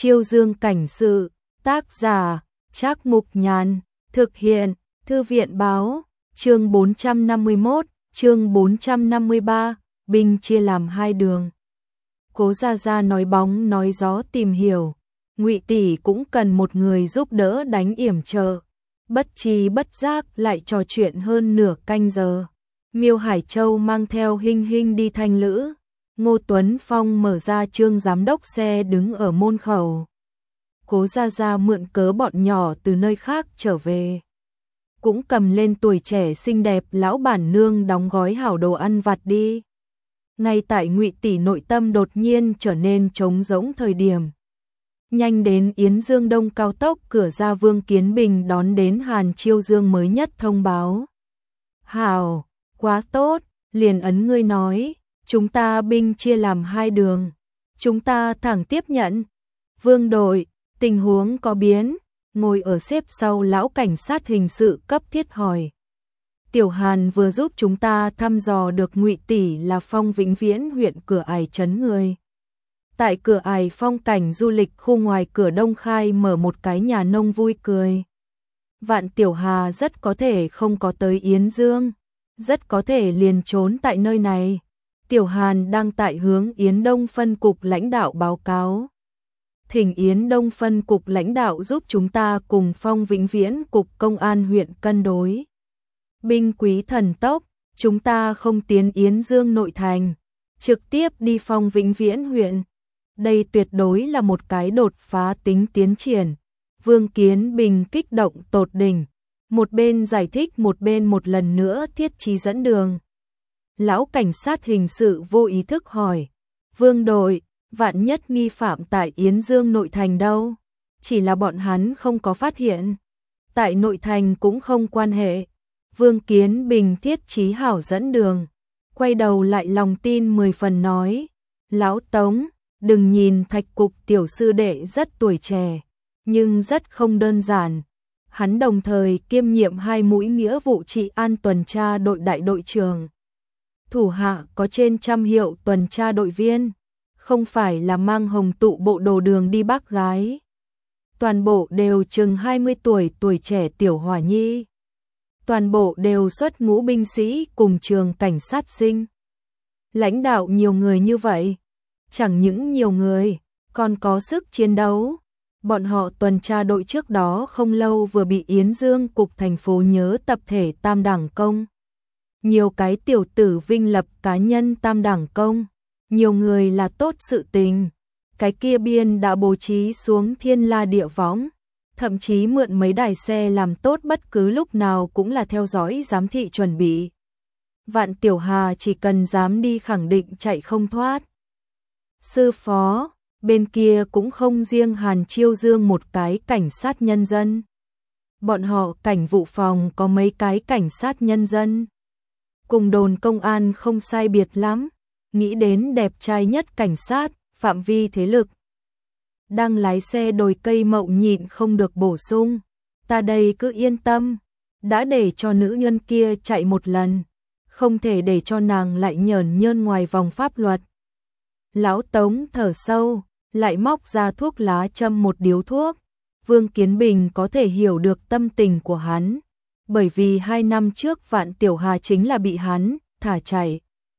Chiêu Dương cảnh sự, tác giả, Trác Mục Nhàn, thực hiện, Thư viện báo, chương 451, chương 453, binh chia làm hai đường. Cố Gia Gia nói bóng nói gió tìm hiểu, Ngụy tỷ cũng cần một người giúp đỡ đánh yểm trợ. Bất tri bất giác lại trò chuyện hơn nửa canh giờ. Miêu Hải Châu mang theo Hinh Hinh đi thanh lữ. Ngô Tuấn Phong mở ra trương giám đốc xe đứng ở môn khẩu. Cố Gia Gia mượn cớ bọn nhỏ từ nơi khác trở về. Cũng cầm lên tuổi trẻ xinh đẹp lão bản nương đóng gói hảo đồ ăn vặt đi. Ngay tại Ngụy tỷ nội tâm đột nhiên trở nên trống rỗng thời điểm. Nhanh đến Yến Dương Đông cao tốc cửa ra Vương Kiến Bình đón đến Hàn Chiêu Dương mới nhất thông báo. Hảo, quá tốt, liền ấn ngươi nói, chúng ta binh chia làm hai đường. Chúng ta thẳng tiếp nhận. Vương đội, tình huống có biến, ngồi ở xếp sau lão cảnh sát hình sự cấp thiết hỏi. Tiểu Hàn vừa giúp chúng ta thăm dò được Ngụy tỷ là Phong Vĩnh Viễn huyện Cửa Ải trấn người. Tại Cửa Ải phong cảnh du lịch khu ngoài cửa Đông Khai mở một cái nhà nông vui cười. Vạn Tiểu Hà rất có thể không có tới Yến Dương, rất có thể liền trốn tại nơi này. Tiểu Hàn đang tại hướng Yến Đông phân cục lãnh đạo báo cáo. Thỉnh Yến Đông phân cục lãnh đạo giúp chúng ta cùng Phong Vĩnh Viễn cục công an huyện cân đối. Binh quý thần tốc, chúng ta không tiến Yến Dương nội thành, trực tiếp đi Phong Vĩnh Viễn huyện. Đây tuyệt đối là một cái đột phá tính tiến triển. Vương Kiến Bình kích động tột đỉnh, một bên giải thích một bên một lần nữa thiết trí dẫn đường. Lão cảnh sát hình sự vô ý thức hỏi, Vương đội, vạn nhất nghi phạm tại Yến Dương nội thành đâu? Chỉ là bọn hắn không có phát hiện. Tại nội thành cũng không quan hệ. Vương Kiến Bình thiết trí hảo dẫn đường, quay đầu lại lòng tin 10 phần nói, Lão Tống, đừng nhìn Thạch cục tiểu sư đệ rất tuổi trẻ, nhưng rất không đơn giản. Hắn đồng thời kiêm nhiệm 2 mũi nghĩa vụ trị an tuần tra đội đại đội trưởng. Thủ hạ có trên 100 hiệu tuần tra đội viên, không phải là mang hồng tụ bộ đồ đường đi bác gái. Toàn bộ đều chừng 20 tuổi trẻ tiểu hỏa nhi. Toàn bộ đều xuất ngũ binh sĩ cùng trường cảnh sát sinh. Lãnh đạo nhiều người như vậy, chẳng những nhiều người, còn có sức chiến đấu. Bọn họ tuần tra đội trước đó không lâu vừa bị Yến Dương cục thành phố nhớ tập thể tam đẳng công. Nhiều cái tiểu tử vinh lập cá nhân tam đẳng công, nhiều người là tốt sự tình. Cái kia biên đã bố trí xuống thiên la địa võng, thậm chí mượn mấy đài xe làm tốt bất cứ lúc nào cũng là theo dõi giám thị chuẩn bị. Vạn Tiểu Hà chỉ cần dám đi khẳng định chạy không thoát. Sư phó, bên kia cũng không riêng Hàn Chiêu Dương một cái cảnh sát nhân dân. Bọn họ cảnh vụ phòng có mấy cái cảnh sát nhân dân. Cùng đồn công an không sai biệt lắm, nghĩ đến đẹp trai nhất cảnh sát, phạm vi thế lực. Đang lái xe đồi cây mậu nhịn không được bổ sung, ta đây cứ yên tâm, đã để cho nữ nhân kia chạy một lần, không thể để cho nàng lại nhởn nhơn ngoài vòng pháp luật. Lão Tống thở sâu, lại móc ra thuốc lá châm một điếu thuốc. Vương Kiến Bình có thể hiểu được tâm tình của hắn, bởi vì 2 năm trước Vạn Tiểu Hà chính là bị hắn thả chạy.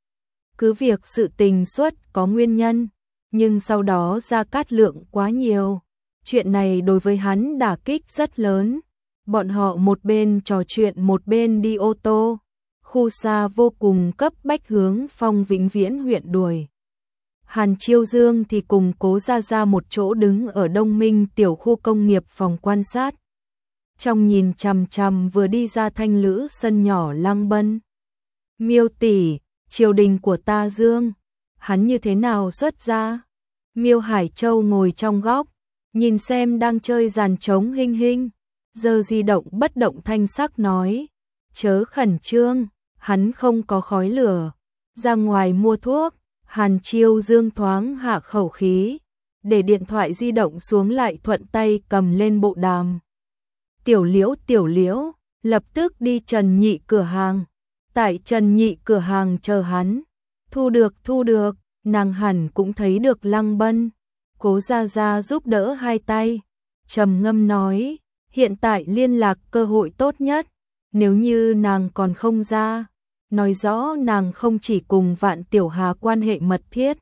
Cứ việc sự tình xuất có nguyên nhân, nhưng sau đó Gia Cát Lượng quá nhiều. Chuyện này đối với hắn đả kích rất lớn. Bọn họ một bên trò chuyện một bên đi ô tô. Khu xa vô cùng cấp bách hướng Phong Vĩnh Viễn huyện đuổi. Hàn Chiêu Dương thì cùng Cố Gia Gia một chỗ đứng ở Đông Minh tiểu khu công nghiệp phòng quan sát. Trong nhìn chằm chằm vừa đi ra thanh lữ sân nhỏ Lăng Bân. Miêu tỷ, triều đình của ta Dương, hắn như thế nào xuất ra? Miêu Hải Châu ngồi trong góc, nhìn xem đang chơi dàn trống Hinh Hinh, giơ di động bất động thanh sắc nói, chớ khẩn trương, hắn không có khói lửa, ra ngoài mua thuốc. Hàn Chiêu Dương thoáng hạ khẩu khí, để điện thoại di động xuống lại thuận tay cầm lên bộ đàm. Tiểu Liễu, lập tức đi Trần Nhị cửa hàng. Tại Trần Nhị cửa hàng chờ hắn. Thu được, nàng hẳn cũng thấy được Lăng Bân. Cố Gia Gia giúp đỡ hai tay, trầm ngâm nói, hiện tại liên lạc cơ hội tốt nhất, nếu như nàng còn không ra, nói rõ nàng không chỉ cùng Vạn Tiểu Hà quan hệ mật thiết,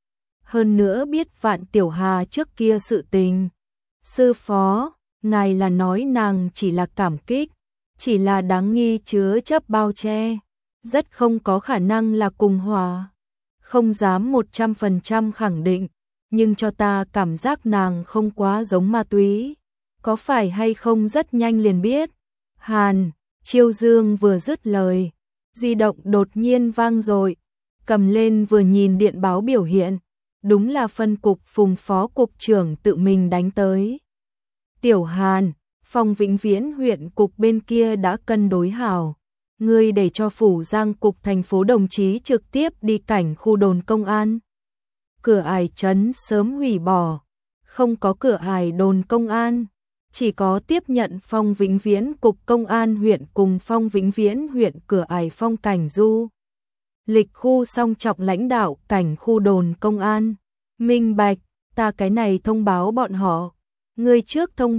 hơn nữa biết Vạn Tiểu Hà trước kia sự tình. Sư phó, ngài là nói nàng chỉ là cảm kích, chỉ là đáng nghi chứa chấp bao che, rất không có khả năng là cùng hòa. Không dám 100% khẳng định, nhưng cho ta cảm giác nàng không quá giống ma túy. Có phải hay không rất nhanh liền biết. Hàn Chiêu Dương vừa dứt lời, di động đột nhiên vang dội, cầm lên vừa nhìn điện báo biểu hiện, đúng là phân cục Phùng phó cục trưởng tự mình đánh tới. Tiểu Hàn, phòng Vĩnh Viễn huyện cục bên kia đã cân đối hảo, ngươi để cho Phủ Giang cục thành phố đồng chí trực tiếp đi cảnh khu đồn công an. Cửa ải trấn sớm hủy bỏ, không có cửa ải đồn công an, chỉ có tiếp nhận Phong Vĩnh Viễn cục công an huyện cùng Phong Vĩnh Viễn huyện cửa ải phong cảnh du lịch khu song trọng lãnh đạo cảnh khu đồn công an. Minh bạch, ta cái này thông báo bọn họ. Ngươi trước thông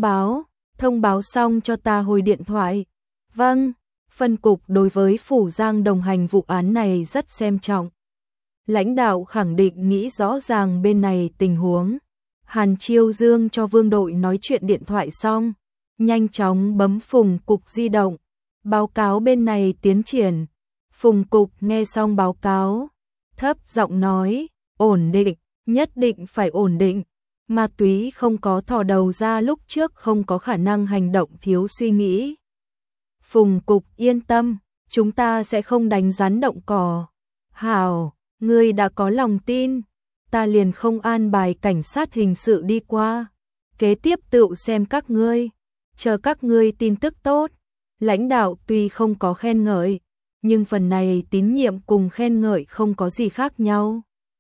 báo xong cho ta hồi điện thoại. Vâng, phân cục đối với Phủ Giang đồng hành vụ án này rất xem trọng. Lãnh đạo khẳng định nghĩ rõ ràng bên này tình huống. Hàn Chiêu Dương cho Vương đội nói chuyện điện thoại xong, nhanh chóng bấm Phùng cục di động, báo cáo bên này tiến triển. Phùng cục nghe xong báo cáo, thấp giọng nói, ổn định, nhất định phải ổn định. Ma túy không có thò đầu ra lúc trước không có khả năng hành động thiếu suy nghĩ. Phùng cục yên tâm, chúng ta sẽ không đánh rắn động cỏ. Hảo, ngươi đã có lòng tin, ta liền không an bài cảnh sát hình sự đi qua. Kế tiếp tự xem các ngươi, chờ các ngươi tin tức tốt. Lãnh đạo tuy không có khen ngợi, nhưng phần này tín nhiệm cùng khen ngợi không có gì khác nhau.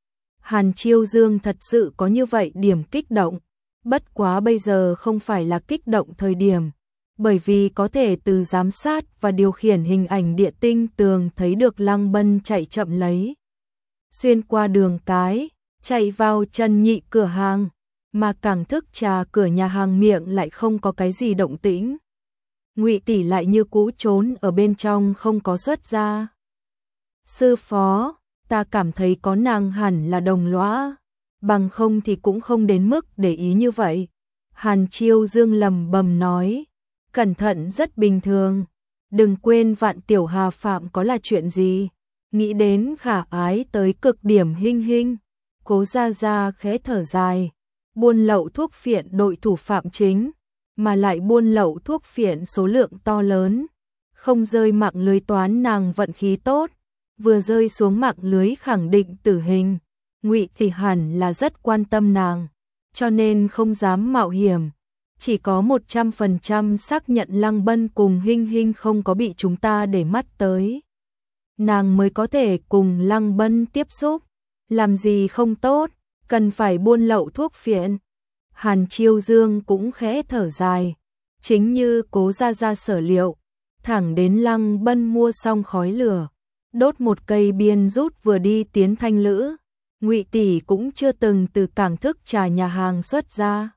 Hàn Chiêu Dương thật sự có như vậy điểm kích động, bất quá bây giờ không phải là kích động thời điểm, bởi vì có thể từ giám sát và điều khiển hình ảnh địa tinh tường thấy được Lăng Bân chạy chậm lấy. Xuyên qua đường cái, chạy vào Trần Nhị cửa hàng, mà Cảng Thức Trà cửa nhà hàng miệng lại không có cái gì động tĩnh. Ngụy tỷ lại như cũ trốn ở bên trong không có xuất ra. Sư phó, ta cảm thấy có nàng hẳn là đồng lõa, bằng không thì cũng không đến mức để ý như vậy. Hàn Chiêu Dương lầm bầm nói, cẩn thận rất bình thường, đừng quên Vạn Tiểu Hà phạm có là chuyện gì. Nghĩ đến khả ái tới cực điểm Hinh Hinh, Cố Gia Gia khẽ thở dài, buôn lậu thuốc phiện đội thủ phạm chính, mà lại buôn lậu thuốc phiện số lượng to lớn, không rơi mạng lưới toán nàng vận khí tốt, vừa rơi xuống mạng lưới khẳng định tử hình. Ngụy thì hẳn là rất quan tâm nàng, cho nên không dám mạo hiểm, chỉ có 100% xác nhận Lăng Bân cùng Hinh Hinh không có bị chúng ta để mắt tới, nàng mới có thể cùng Lăng Bân tiếp xúc. Làm gì không tốt, cần phải buôn lậu thuốc phiện. Hàn Chiêu Dương cũng khẽ thở dài, chính như Cố Gia Gia sở liệu, thẳng đến Lăng Bân mua xong khói lửa, đốt một cây biên rút vừa đi tiến Thanh Lữ, Ngụy tỷ cũng chưa từng từ Cảng Thức Trà nhà hàng xuất ra.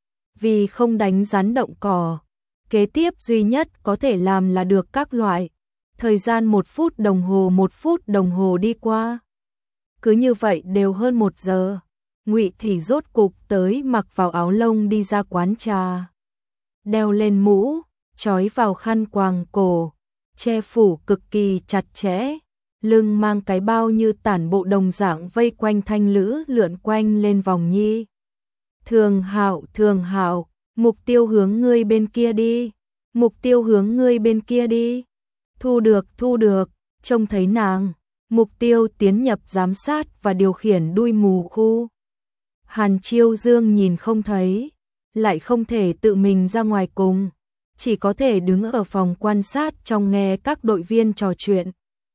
Vì không đánh rắn động cỏ, kế tiếp duy nhất có thể làm là được các loại. Thời gian 1 phút đồng hồ đi qua. Cứ như vậy đều hơn 1 giờ, Ngụy thì rốt cục tới mặc vào áo lông đi ra quán trà. Đeo lên mũ, trói vào khăn quàng cổ, che phủ cực kỳ chặt chẽ, lưng mang cái bao như tản bộ đồng dạng vây quanh Thanh Lữ lượn quanh lên vòng nhi. Thường Hạo, mục tiêu hướng ngươi bên kia đi, mục tiêu hướng ngươi bên kia đi. Thu được, trông thấy nàng, mục tiêu tiến nhập giám sát và điều khiển đuôi mù khu. Hàn Chiêu Dương nhìn không thấy, lại không thể tự mình ra ngoài cùng, chỉ có thể đứng ở phòng quan sát trong nghe các đội viên trò chuyện.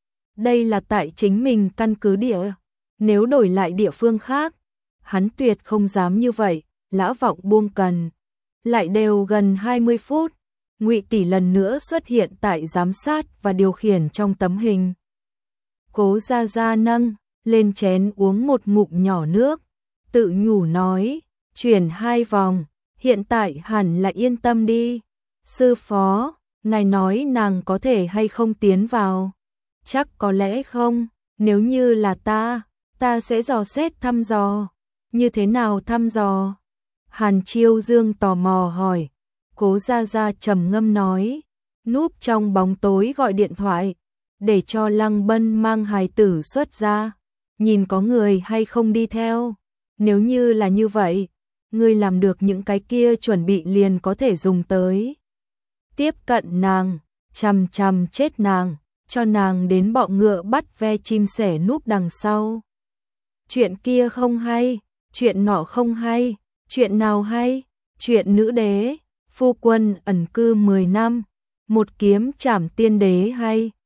Đây là tại chính mình căn cứ địa, nếu đổi lại địa phương khác, hắn tuyệt không dám như vậy. Lã Vọng buông cần, lại đều gần 20 phút, Ngụy tỷ lần nữa xuất hiện tại giám sát và điều khiển trong tấm hình. Cố Gia Gia nâng lên chén uống một ngụm nhỏ nước, tự nhủ nói, Chuyển 2 vòng, hiện tại hẳn là yên tâm đi. Sư phó, ngài nói nàng có thể hay không tiến vào? Chắc có lẽ không, nếu như là ta sẽ dò xét thăm dò. Như thế nào thăm dò? Hàn Chiêu Dương tò mò hỏi. Cố Gia Gia trầm ngâm nói, núp trong bóng tối gọi điện thoại, để cho Lăng Bân mang hài tử xuất ra, nhìn có người hay không đi theo. Nếu như là như vậy, ngươi làm được những cái kia chuẩn bị liền có thể dùng tới. Tiếp cận nàng, chằm chằm chết nàng, cho nàng đến bọ ngựa bắt ve chim sẻ núp đằng sau. Chuyện kia không hay, chuyện nọ không hay, chuyện nào hay? Chuyện nữ đế, phu quân ẩn cư 10 năm, một kiếm trảm tiên đế hay?